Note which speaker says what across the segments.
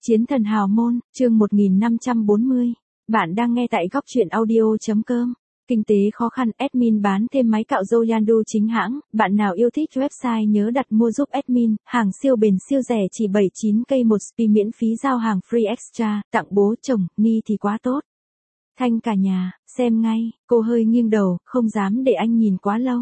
Speaker 1: Chiến thần hào môn, chương 1540. Bạn đang nghe tại góc truyện audio.com. Kinh tế khó khăn, admin bán thêm máy cạo râu Yandu chính hãng. Bạn nào yêu thích website nhớ đặt mua giúp admin. Hàng siêu bền siêu rẻ chỉ 79k một spi miễn phí giao hàng free extra. Tặng bố chồng, ni thì quá tốt. Thanh cả nhà, xem ngay. Cô hơi nghiêng đầu, không dám để anh nhìn quá lâu.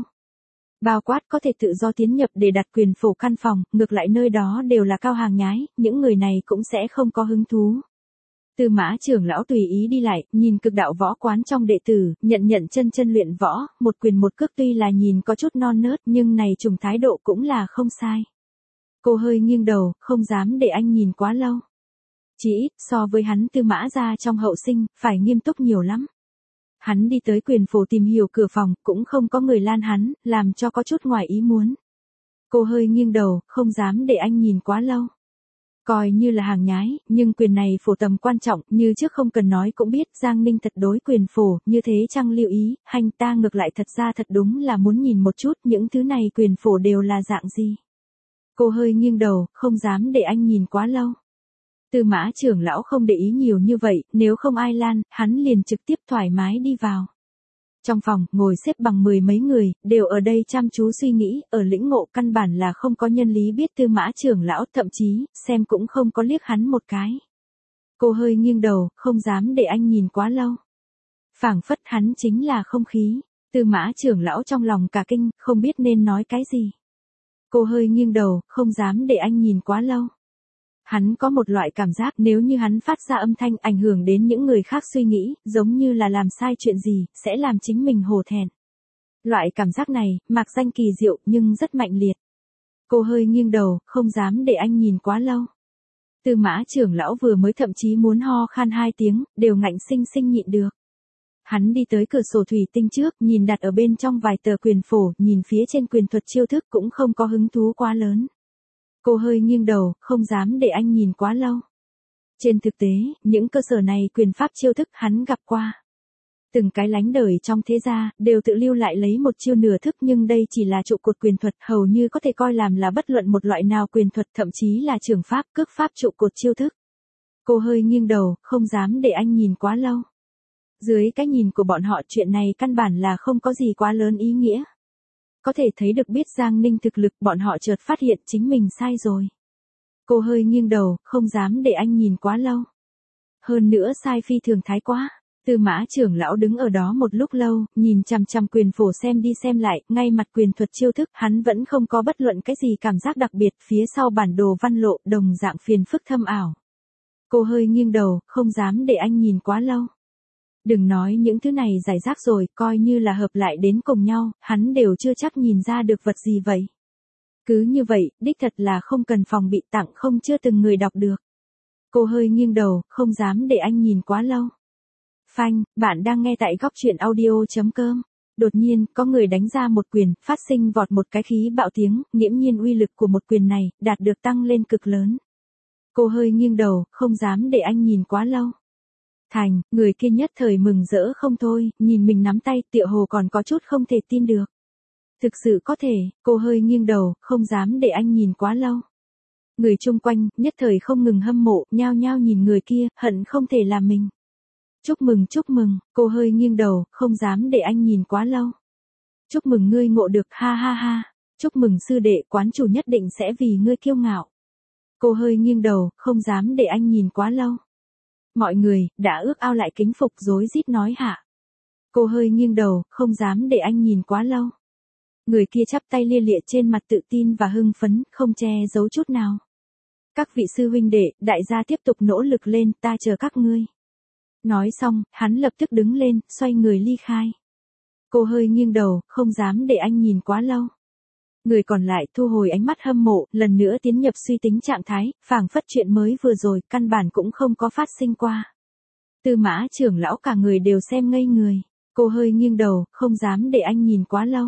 Speaker 1: Bao quát có thể tự do tiến nhập để đặt quyền phổ căn phòng, ngược lại nơi đó đều là cao hàng nhái, những người này cũng sẽ không có hứng thú. Tư Mã trưởng lão tùy ý đi lại, nhìn cực đạo võ quán trong đệ tử, nhận chân luyện võ, một quyền một cước tuy là nhìn có chút non nớt nhưng này trùng thái độ cũng là không sai. Cô hơi nghiêng đầu, không dám để anh nhìn quá lâu. Chỉ ít so với hắn Tư Mã gia trong hậu sinh, phải nghiêm túc nhiều lắm. Hắn đi tới quyền phổ tìm hiểu cửa phòng, cũng không có người lan hắn, làm cho có chút ngoài ý muốn. Cô hơi nghiêng đầu, không dám để anh nhìn quá lâu. Coi như là hàng nhái, nhưng quyền này phổ tầm quan trọng, như trước không cần nói cũng biết, Giang Ninh thật đối quyền phổ, như thế chăng lưu ý, hành ta ngược lại thật ra thật đúng là muốn nhìn một chút những thứ này quyền phổ đều là dạng gì. Cô hơi nghiêng đầu, không dám để anh nhìn quá lâu. Tư Mã trưởng lão không để ý nhiều như vậy, nếu không ai lan, hắn liền trực tiếp thoải mái đi vào. Trong phòng, ngồi xếp bằng mười mấy người, đều ở đây chăm chú suy nghĩ, ở lĩnh ngộ căn bản là không có nhân lý biết Tư Mã trưởng lão, thậm chí, xem cũng không có liếc hắn một cái. Cô hơi nghiêng đầu, không dám để anh nhìn quá lâu. Phảng phất hắn chính là không khí, Tư Mã trưởng lão trong lòng cả kinh, không biết nên nói cái gì. Cô hơi nghiêng đầu, không dám để anh nhìn quá lâu. Hắn có một loại cảm giác nếu như hắn phát ra âm thanh ảnh hưởng đến những người khác suy nghĩ, giống như là làm sai chuyện gì, sẽ làm chính mình hổ thẹn. Loại cảm giác này, mạc danh kỳ diệu nhưng rất mạnh liệt. Cô hơi nghiêng đầu, không dám để anh nhìn quá lâu. Tư Mã trưởng lão vừa mới thậm chí muốn ho khan 2 tiếng, đều ngạnh sinh sinh nhịn được. Hắn đi tới cửa sổ thủy tinh trước, nhìn đặt ở bên trong vài tờ quyền phổ, nhìn phía trên quyền thuật chiêu thức cũng không có hứng thú quá lớn. Cô hơi nghiêng đầu, không dám để anh nhìn quá lâu. Trên thực tế, những cơ sở này quyền pháp chiêu thức hắn gặp qua. Từng cái lánh đời trong thế gia, đều tự lưu lại lấy một chiêu nửa thức nhưng đây chỉ là trụ cột quyền thuật hầu như có thể coi làm là bất luận một loại nào quyền thuật thậm chí là trường pháp, cước pháp trụ cột chiêu thức. Cô hơi nghiêng đầu, không dám để anh nhìn quá lâu. Dưới cái nhìn của bọn họ chuyện này căn bản là không có gì quá lớn ý nghĩa. Có thể thấy được biết Giang Ninh thực lực bọn họ chợt phát hiện chính mình sai rồi. Cô hơi nghiêng đầu, không dám để anh nhìn quá lâu. Hơn nữa sai phi thường thái quá. Tư Mã trưởng lão đứng ở đó một lúc lâu, nhìn chằm chằm quyền phổ xem đi xem lại, ngay mặt quyền thuật chiêu thức, hắn vẫn không có bất luận cái gì cảm giác đặc biệt, phía sau bản đồ văn lộ, đồng dạng phiền phức thâm ảo. Cô hơi nghiêng đầu, không dám để anh nhìn quá lâu. Đừng nói những thứ này giải rác rồi, coi như là hợp lại đến cùng nhau, hắn đều chưa chắc nhìn ra được vật gì vậy. Cứ như vậy, đích thật là không cần phòng bị tặng không chưa từng người đọc được. Cô hơi nghiêng đầu, không dám để anh nhìn quá lâu. Phanh, bạn đang nghe tại góc truyện audio.com. Đột nhiên, có người đánh ra một quyền, phát sinh vọt một cái khí bạo tiếng, nghiễm nhiên uy lực của một quyền này, đạt được tăng lên cực lớn. Cô hơi nghiêng đầu, không dám để anh nhìn quá lâu. Thành, người kia nhất thời mừng rỡ không thôi, nhìn mình nắm tay, tựa hồ còn có chút không thể tin được. Thực sự có thể, cô hơi nghiêng đầu, không dám để anh nhìn quá lâu. Người chung quanh, nhất thời không ngừng hâm mộ, nhao nhao nhìn người kia, hận không thể làm mình. Chúc mừng, cô hơi nghiêng đầu, không dám để anh nhìn quá lâu. Chúc mừng ngươi ngộ được, ha ha ha. Chúc mừng sư đệ, quán chủ nhất định sẽ vì ngươi kiêu ngạo. Cô hơi nghiêng đầu, không dám để anh nhìn quá lâu. Mọi người, đã ước ao lại kính phục rối rít nói hạ. Cô hơi nghiêng đầu, không dám để anh nhìn quá lâu. Người kia chắp tay lia lịa trên mặt tự tin và hưng phấn, không che giấu chút nào. Các vị sư huynh đệ, đại gia tiếp tục nỗ lực lên, ta chờ các ngươi. Nói xong, hắn lập tức đứng lên, xoay người ly khai. Cô hơi nghiêng đầu, không dám để anh nhìn quá lâu. Người còn lại thu hồi ánh mắt hâm mộ, lần nữa tiến nhập suy tính trạng thái, phảng phất chuyện mới vừa rồi, căn bản cũng không có phát sinh qua. Tư Mã trưởng lão cả người đều xem ngây người. Cô hơi nghiêng đầu, không dám để anh nhìn quá lâu.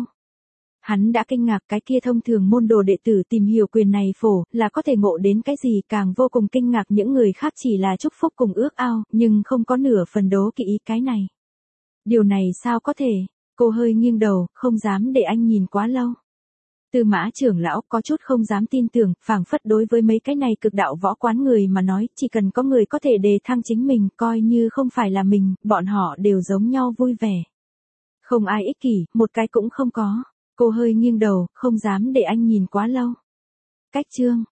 Speaker 1: Hắn đã kinh ngạc cái kia thông thường môn đồ đệ tử tìm hiểu quyền này phổ, là có thể ngộ đến cái gì, càng vô cùng kinh ngạc những người khác chỉ là chúc phúc cùng ước ao, nhưng không có nửa phần đố kỵ ý cái này. Điều này sao có thể? Cô hơi nghiêng đầu, không dám để anh nhìn quá lâu. Tư Mã trưởng lão có chút không dám tin tưởng, phảng phất đối với mấy cái này cực đạo võ quán người mà nói, chỉ cần có người có thể đề thăng chính mình, coi như không phải là mình, bọn họ đều giống nhau vui vẻ. Không ai ích kỷ, một cái cũng không có. Cô hơi nghiêng đầu, không dám để anh nhìn quá lâu. Cách chương